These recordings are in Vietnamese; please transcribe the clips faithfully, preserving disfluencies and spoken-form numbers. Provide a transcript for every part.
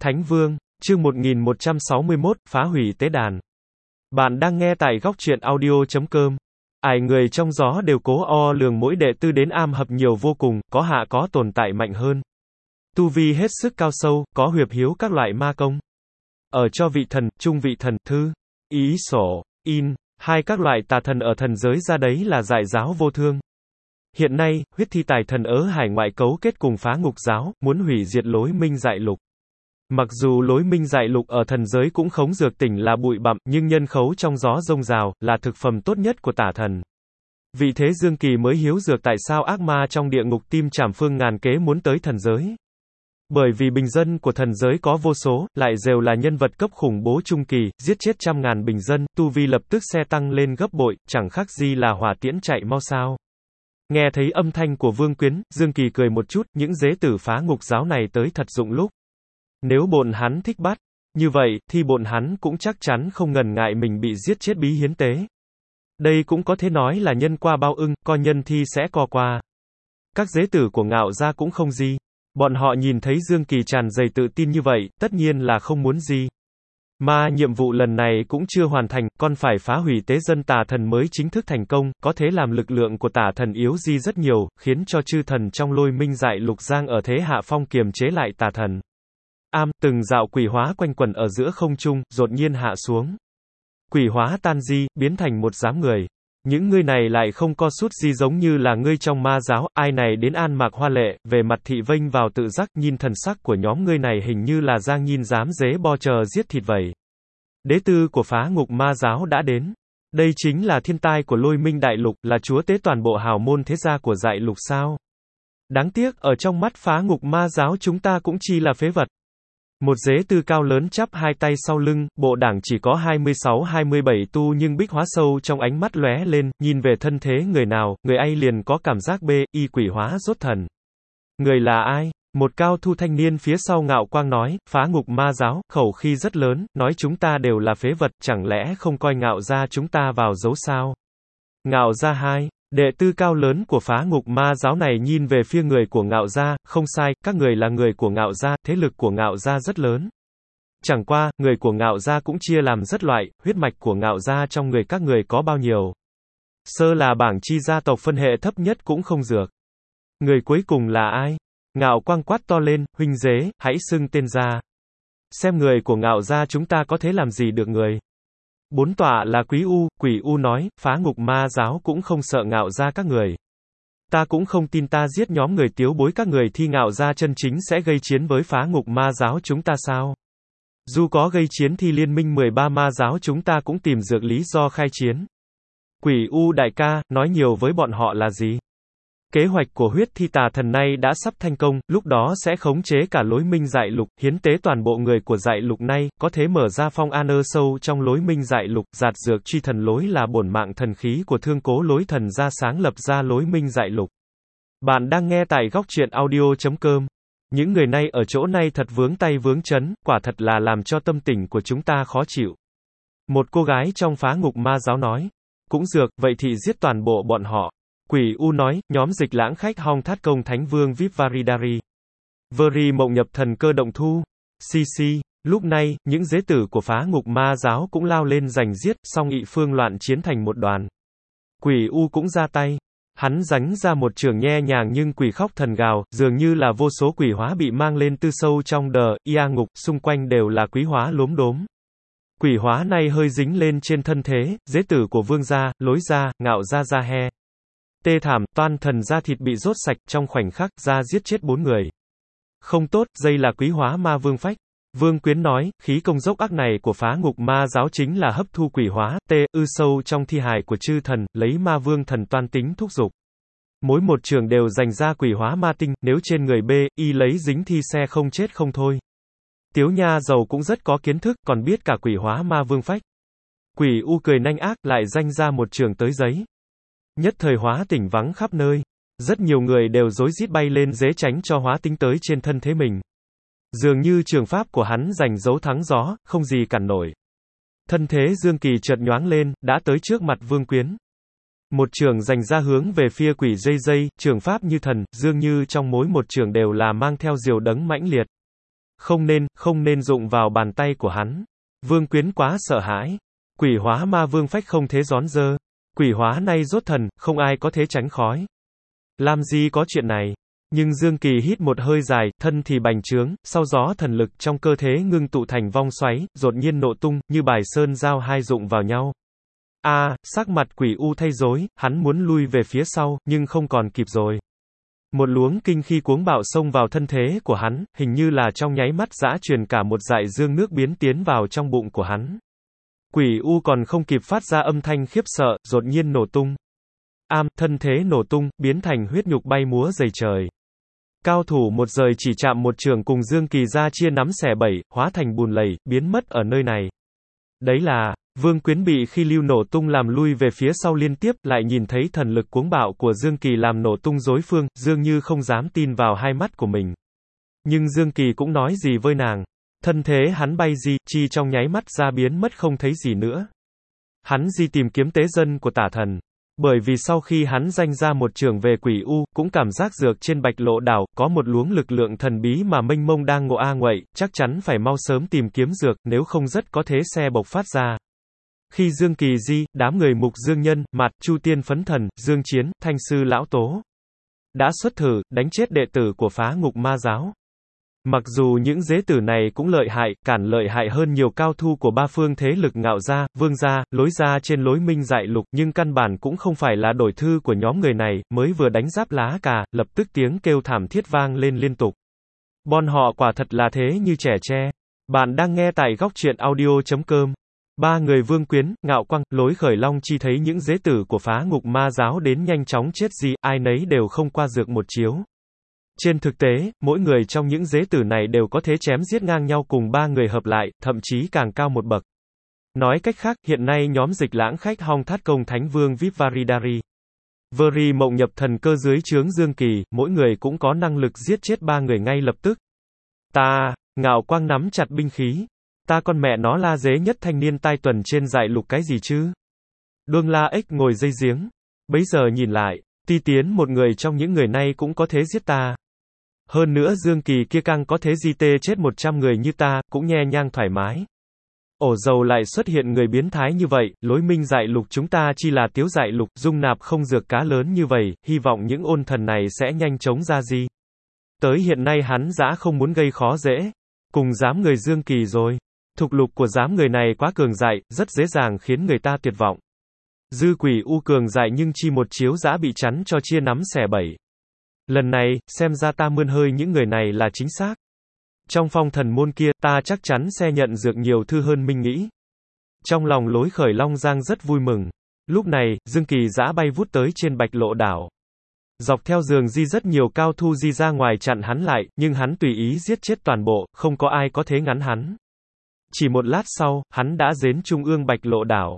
Thánh Vương, chương một nghìn một trăm sáu mươi mốt, phá hủy tế đàn. Bạn đang nghe tại góc truyện audio chấm com. Ai người trong gió đều cố o lường mỗi đệ tư đến am hợp nhiều vô cùng, có hạ có tồn tại mạnh hơn. Tu vi hết sức cao sâu, có huyệp hiếu các loại ma công. Ở cho vị thần, trung vị thần, thư, ý sổ, in, hai các loại tà thần ở thần giới ra đấy là Dại giáo vô thương. Hiện nay, huyết thi tài thần ở hải ngoại cấu kết cùng phá ngục giáo, muốn hủy diệt lối minh dại lục. Mặc dù lối minh dại lục ở thần giới cũng khống dược tỉnh là bụi bặm, nhưng nhân khấu trong gió rông rào, là thực phẩm tốt nhất của tả thần. Vì thế Dương Kỳ mới hiếu dược tại sao ác ma trong địa ngục tim trảm phương ngàn kế muốn tới thần giới. Bởi vì bình dân của thần giới có vô số, lại đều là nhân vật cấp khủng bố trung kỳ, giết chết trăm ngàn bình dân, tu vi lập tức xe tăng lên gấp bội, chẳng khác gì là hỏa tiễn chạy mau sao. Nghe thấy âm thanh của Vương Quyến, Dương Kỳ cười một chút, những dế tử phá ngục giáo này tới thật dụng lúc. Nếu bọn hắn thích bắt, như vậy, thì bọn hắn cũng chắc chắn không ngần ngại mình bị giết chết bí hiến tế. Đây cũng có thể nói là nhân qua bao ưng, coi nhân thi sẽ co qua. Các dế tử của Ngạo gia cũng không gì. Bọn họ nhìn thấy Dương Kỳ tràn đầy tự tin như vậy, tất nhiên là không muốn gì. Mà nhiệm vụ lần này cũng chưa hoàn thành, còn phải phá hủy tế dân tà thần mới chính thức thành công, có thể làm lực lượng của tà thần yếu di rất nhiều, khiến cho chư thần trong lôi minh dại lục giang ở thế hạ phong kiềm chế lại tà thần. Am, từng dạo quỷ hóa quanh quẩn ở giữa không trung, đột nhiên hạ xuống. Quỷ hóa tan di, biến thành một dáng người. Những ngươi này lại không co sút gì giống như là ngươi trong ma giáo, ai này đến an mặc hoa lệ, về mặt thị vênh vào tự giác, nhìn thần sắc của nhóm ngươi này hình như là giang nhìn dám dế bo chờ giết thịt vậy. Đế tư của phá ngục ma giáo đã đến. Đây chính là thiên tai của lôi minh đại lục, là chúa tế toàn bộ hào môn thế gia của dại lục sao. Đáng tiếc, ở trong mắt phá ngục ma giáo chúng ta cũng chỉ là phế vật. Một dế tư cao lớn chắp hai tay sau lưng, bộ đảng chỉ có hai mươi sáu hai mươi bảy tu nhưng bích hóa sâu trong ánh mắt lóe lên, nhìn về thân thế người nào, người ấy liền có cảm giác bê, y quỷ hóa rốt thần. Người là ai? Một cao thu thanh niên phía sau Ngạo Quang nói, phá ngục ma giáo, khẩu khí rất lớn, nói chúng ta đều là phế vật, chẳng lẽ không coi Ngạo gia chúng ta vào dấu sao? Ngạo gia hai. Đệ tư cao lớn của phá ngục ma giáo này nhìn về phía người của Ngạo gia, không sai, các người là người của Ngạo gia, thế lực của Ngạo gia rất lớn. Chẳng qua, người của Ngạo gia cũng chia làm rất loại, huyết mạch của Ngạo gia trong người các người có bao nhiêu. Sơ là bảng chi gia tộc phân hệ thấp nhất cũng không dược. Người cuối cùng là ai? Ngạo Quang quát to lên, huynh dế, hãy xưng tên ra. Xem người của Ngạo gia chúng ta có thể làm gì được người. Bốn tọa là Quý U, Quỷ U nói, phá ngục ma giáo cũng không sợ Ngạo gia các người. Ta cũng không tin ta giết nhóm người tiếu bối các người thì Ngạo gia chân chính sẽ gây chiến với phá ngục ma giáo chúng ta sao? Dù có gây chiến thì liên minh mười ba ma giáo chúng ta cũng tìm dược lý do khai chiến. Quỷ U đại ca, nói nhiều với bọn họ là gì? Kế hoạch của huyết thi tà thần này đã sắp thành công, lúc đó sẽ khống chế cả lối minh dại lục, hiến tế toàn bộ người của dại lục này, có thể mở ra phong an ơ sâu trong lối minh dại lục, giạt dược truy thần lối là bổn mạng thần khí của thương cố lối thần ra sáng lập ra lối minh dại lục. Bạn đang nghe tại góc truyện audio chấm com. Những người này ở chỗ này thật vướng tay vướng chân, quả thật là làm cho tâm tình của chúng ta khó chịu. Một cô gái trong phá ngục ma giáo nói, cũng dược, vậy thì giết toàn bộ bọn họ. Quỷ U nói, nhóm dịch lãng khách hong thát công thánh vương vip varidari. Veri mộng nhập thần cơ động thu. Cc. Lúc này, những dế tử của phá ngục ma giáo cũng lao lên giành giết, song ị phương loạn chiến thành một đoàn. Quỷ U cũng ra tay. Hắn giánh ra một trường nhe nhàng nhưng quỷ khóc thần gào, dường như là vô số quỷ hóa bị mang lên tư sâu trong đờ, ia ngục, xung quanh đều là quý hóa lốm đốm. Quỷ hóa này hơi dính lên trên thân thế, dế tử của vương gia, lối gia, Ngạo gia gia he. Tê thảm, toan thần da thịt bị rốt sạch, trong khoảnh khắc, ra giết chết bốn người. Không tốt, dây là quý hóa ma vương phách. Vương Quyến nói, khí công dốc ác này của phá ngục ma giáo chính là hấp thu quỷ hóa, tê, ư sâu trong thi hài của chư thần, lấy ma vương thần toan tính thúc dục. Mỗi một trường đều dành ra quỷ hóa ma tinh, nếu trên người B, y lấy dính thi xe không chết không thôi. Tiếu nha giàu cũng rất có kiến thức, còn biết cả quỷ hóa ma vương phách. Quỷ U cười nanh ác, lại danh ra một trường tới giấy. Nhất thời hóa tỉnh vắng khắp nơi. Rất nhiều người đều rối rít bay lên dế tránh cho hóa tính tới trên thân thế mình. Dường như trường pháp của hắn giành dấu thắng gió, không gì cản nổi. Thân thế Dương Kỳ chợt nhoáng lên, đã tới trước mặt Vương Quyến. Một trường giành ra hướng về phía quỷ dây dây, trường pháp như thần, dường như trong mỗi một trường đều là mang theo diều đấng mãnh liệt. Không nên, không nên dụng vào bàn tay của hắn. Vương Quyến quá sợ hãi. Quỷ hóa ma vương phách không thế gión dơ. Quỷ hóa nay rốt thần, không ai có thể tránh khói. Làm gì có chuyện này. Nhưng Dương Kỳ hít một hơi dài, thân thì bành trướng, sau gió thần lực trong cơ thể ngưng tụ thành vong xoáy, đột nhiên nổ tung, như bài sơn giao hai dụng vào nhau. A, à, sắc mặt quỷ u thay rối, hắn muốn lui về phía sau, nhưng không còn kịp rồi. Một luống kinh khi cuống bạo xông vào thân thế của hắn, hình như là trong nháy mắt dã truyền cả một dải dương nước biến tiến vào trong bụng của hắn. Quỷ u còn không kịp phát ra âm thanh khiếp sợ, đột nhiên nổ tung. Am, thân thế nổ tung, biến thành huyết nhục bay múa dày trời. Cao thủ một rời chỉ chạm một trường cùng Dương Kỳ ra chia nắm xẻ bảy, hóa thành bùn lầy, biến mất ở nơi này. Đấy là, Vương Quyến bị khi lưu nổ tung làm lui về phía sau liên tiếp, lại nhìn thấy thần lực cuống bạo của Dương Kỳ làm nổ tung rối phương, Dương như không dám tin vào hai mắt của mình. Nhưng Dương Kỳ cũng nói gì với nàng. Thân thế hắn bay di, chi trong nháy mắt ra biến mất không thấy gì nữa. Hắn di tìm kiếm tế dân của tả thần. Bởi vì sau khi hắn danh ra một trường về quỷ u, cũng cảm giác dược trên bạch lộ đảo, có một luống lực lượng thần bí mà mênh mông đang ngộ a nguậy, chắc chắn phải mau sớm tìm kiếm dược, nếu không rất có thế xe bộc phát ra. Khi Dương Kỳ di, đám người Mục Dương Nhân, Mạt, Chu Tiên Phấn Thần, Dương Chiến, Thanh Sư Lão Tố đã xuất thử, đánh chết đệ tử của Phá Ngục Ma Giáo. Mặc dù những dế tử này cũng lợi hại, cản lợi hại hơn nhiều cao thủ của ba phương thế lực Ngạo gia, Vương gia, Lối gia trên lối Minh Dại Lục, nhưng căn bản cũng không phải là đổi thư của nhóm người này, mới vừa đánh giáp lá cà, lập tức tiếng kêu thảm thiết vang lên liên tục. Bọn họ quả thật là thế như trẻ tre. Bạn đang nghe tại góc truyện audio chấm com. Ba người Vương Quyến, Ngạo Quang, Lối Khởi Long chi thấy những dế tử của Phá Ngục Ma Giáo đến nhanh chóng chết gì, ai nấy đều không qua dược một chiếu. Trên thực tế, mỗi người trong những dế tử này đều có thể chém giết ngang nhau cùng ba người hợp lại, thậm chí càng cao một bậc. Nói cách khác, hiện nay nhóm Dịch Lãng khách Hong Thát Công Thánh Vương Vipvaridari, Veri Mộng Nhập Thần Cơ dưới trướng Dương Kỳ, mỗi người cũng có năng lực giết chết ba người ngay lập tức. Ta, Ngạo Quang nắm chặt binh khí. Ta con mẹ nó la dế nhất thanh niên tai tuần trên dại lục cái gì chứ? Đương La ếch ngồi dây giếng. Bấy giờ nhìn lại, Ti Tiến một người trong những người này cũng có thế giết ta. Hơn nữa Dương Kỳ kia căng có thế di tê chết một trăm người như ta, cũng nhe nhang thoải mái. Ổ dầu lại xuất hiện người biến thái như vậy, lối Minh Dại Lục chúng ta chỉ là tiếu dại lục, dung nạp không dược cá lớn như vậy, hy vọng những ôn thần này sẽ nhanh chóng ra gì. Tới hiện nay hắn dã không muốn gây khó dễ. Cùng dám người Dương Kỳ rồi. Thục lục của dám người này quá cường dại, rất dễ dàng khiến người ta tuyệt vọng. Dư quỷ u cường dại nhưng chi một chiếu dã bị chắn cho chia nắm xẻ bảy. Lần này, xem ra ta mươn hơi những người này là chính xác. Trong phong thần môn kia, ta chắc chắn sẽ nhận dược nhiều thư hơn mình nghĩ. Trong lòng Lối Khởi Long Giang rất vui mừng. Lúc này, Dương Kỳ dã bay vút tới trên bạch lộ đảo. Dọc theo giường di rất nhiều cao thu di ra ngoài chặn hắn lại, nhưng hắn tùy ý giết chết toàn bộ, không có ai có thể ngắn hắn. Chỉ một lát sau, hắn đã đến trung ương bạch lộ đảo.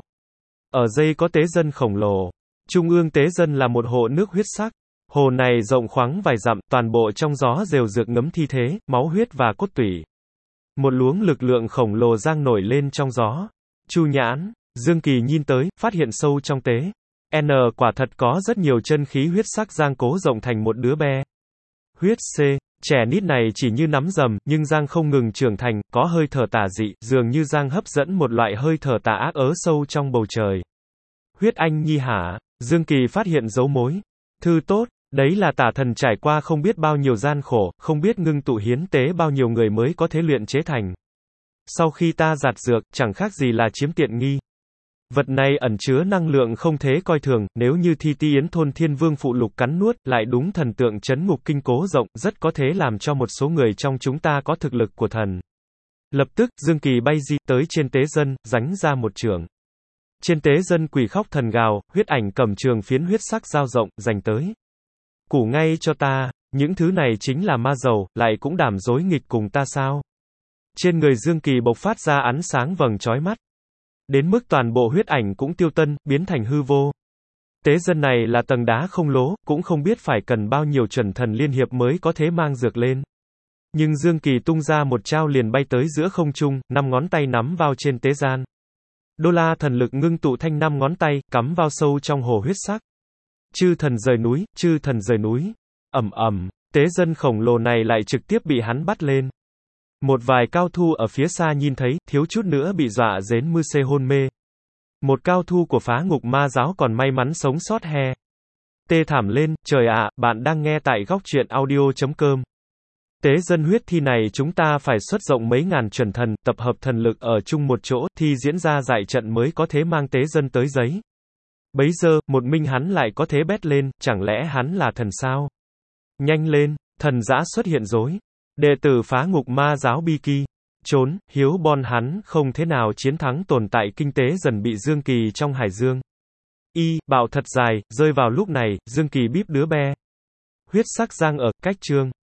Ở dây có tế dân khổng lồ. Trung ương tế dân là một hồ nước huyết sắc. Hồ này rộng khoáng vài dặm, toàn bộ trong gió rều rực ngấm thi thế, máu huyết và cốt tủy. Một luống lực lượng khổng lồ giang nổi lên trong gió. Chu nhãn, Dương Kỳ nhìn tới, phát hiện sâu trong tế. N quả thật có rất nhiều chân khí huyết sắc giang cố rộng thành một đứa bé. Huyết C, trẻ nít này chỉ như nắm rầm, nhưng giang không ngừng trưởng thành, có hơi thở tà dị, dường như giang hấp dẫn một loại hơi thở tà ác ớ sâu trong bầu trời. Huyết anh nhi hả? Dương Kỳ phát hiện dấu mối. Thư tốt, đấy là tả thần trải qua không biết bao nhiêu gian khổ, không biết ngưng tụ hiến tế bao nhiêu người mới có thể luyện chế thành. Sau khi ta giạt dược, chẳng khác gì là chiếm tiện nghi. Vật này ẩn chứa năng lượng không thế coi thường, nếu như Thi Ti Yến thôn Thiên Vương phụ lục cắn nuốt, lại đúng thần tượng chấn ngục kinh cố rộng, rất có thể làm cho một số người trong chúng ta có thực lực của thần. Lập tức, Dương Kỳ bay di tới trên tế dân, giánh ra một trường. Trên tế dân quỷ khóc thần gào, huyết ảnh cầm trường phiến huyết sắc dao rộng, giành tới. Củ ngay cho ta, những thứ này chính là ma dầu, lại cũng đảm dối nghịch cùng ta sao? Trên người Dương Kỳ bộc phát ra ánh sáng vầng chói mắt. Đến mức toàn bộ huyết ảnh cũng tiêu tân, biến thành hư vô. Tế dân này là tầng đá không lỗ, cũng không biết phải cần bao nhiêu chuẩn thần liên hiệp mới có thể mang dược lên. Nhưng Dương Kỳ tung ra một trao liền bay tới giữa không trung, năm ngón tay nắm vào trên tế gian. Đô la thần lực ngưng tụ thanh năm ngón tay, cắm vào sâu trong hồ huyết sắc. Chư thần rời núi, chư thần rời núi. Ầm ầm, tế dân khổng lồ này lại trực tiếp bị hắn bắt lên. Một vài cao thủ ở phía xa nhìn thấy, thiếu chút nữa bị dọa đến mư xê hôn mê. Một cao thủ của phá ngục ma giáo còn may mắn sống sót he. Tê thảm lên, trời ạ, bạn đang nghe tại góc truyện audio chấm com. Tế dân huyết thi này chúng ta phải xuất động mấy ngàn chuẩn thần, tập hợp thần lực ở chung một chỗ, thi diễn ra dại trận mới có thể mang tế dân tới giấy. Bấy giờ, một mình hắn lại có thế bét lên, chẳng lẽ hắn là thần sao? Nhanh lên, thần dã xuất hiện rồi. Đệ tử phá ngục ma giáo Biki. Trốn, hiếu bon hắn không thế nào chiến thắng tồn tại kinh tế dần bị Dương Kỳ trong hải dương. Y, bạo thật dài, rơi vào lúc này, Dương Kỳ bíp đứa bé. Huyết sắc giang ở, cách chương.